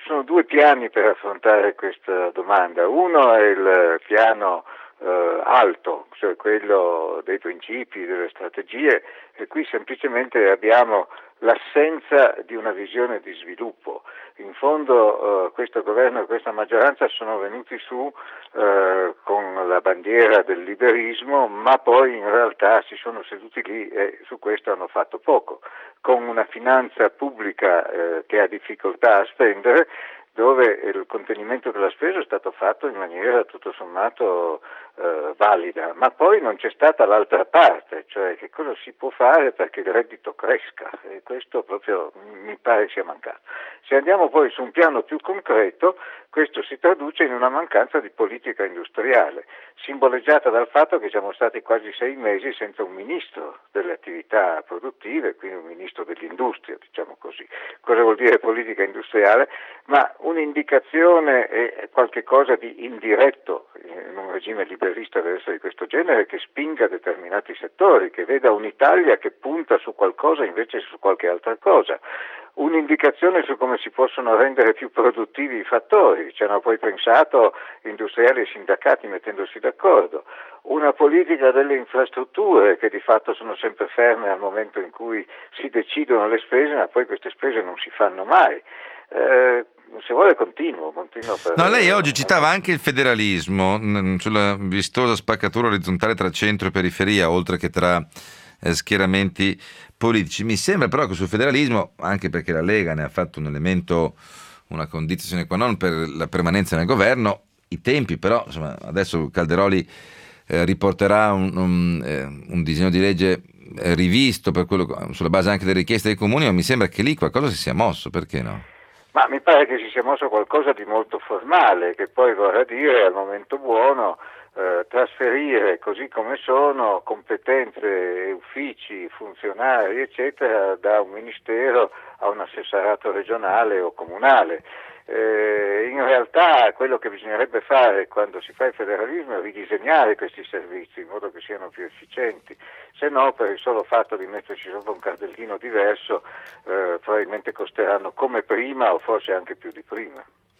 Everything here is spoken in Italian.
sono due piani per affrontare questa domanda. Uno è il piano alto, cioè quello dei principi, delle strategie, e qui semplicemente abbiamo l'assenza di una visione di sviluppo. In fondo questo governo e questa maggioranza sono venuti su con la bandiera del liberismo, ma poi in realtà si sono seduti lì e su questo hanno fatto poco, con una finanza pubblica che ha difficoltà a spendere, dove il contenimento della spesa è stato fatto in maniera tutto sommato valida, ma poi non c'è stata l'altra parte, cioè che cosa si può fare perché il reddito cresca, e questo proprio mi pare sia mancato. Se andiamo poi su un piano più concreto, questo si traduce in una mancanza di politica industriale, simboleggiata dal fatto che siamo stati quasi 6 mesi senza un ministro delle attività produttive, quindi un ministro dell'industria, diciamo così. Cosa vuol dire politica industriale? Ma un'indicazione e qualche cosa di indiretto in un regime liberista deve essere di questo genere, che spinga determinati settori, che veda un'Italia che punta su qualcosa invece su qualche altra cosa. Un'indicazione su come si possono rendere più produttivi i fattori, ci hanno poi pensato industriali e sindacati mettendosi d'accordo. Una politica delle infrastrutture che di fatto sono sempre ferme al momento in cui si decidono le spese, ma poi queste spese non si fanno mai. Se vuole continuo per... No, lei oggi citava anche il federalismo sulla vistosa spaccatura orizzontale tra centro e periferia, oltre che tra schieramenti politici. Mi sembra però che sul federalismo, anche perché la Lega ne ha fatto un elemento, una condizione qua non per la permanenza nel governo, i tempi però, insomma, adesso Calderoli riporterà un disegno di legge rivisto per quello, sulla base anche delle richieste dei comuni, ma mi sembra che lì qualcosa si sia mosso, perché no? Ma mi pare che si sia mosso qualcosa di molto formale, che poi vorrà dire al momento buono trasferire così come sono competenze, uffici, funzionari eccetera da un ministero a un assessorato regionale o comunale. In realtà quello che bisognerebbe fare quando si fa il federalismo è ridisegnare questi servizi in modo che siano più efficienti, se no per il solo fatto di metterci sopra un cardellino diverso probabilmente costeranno come prima o forse anche più di prima.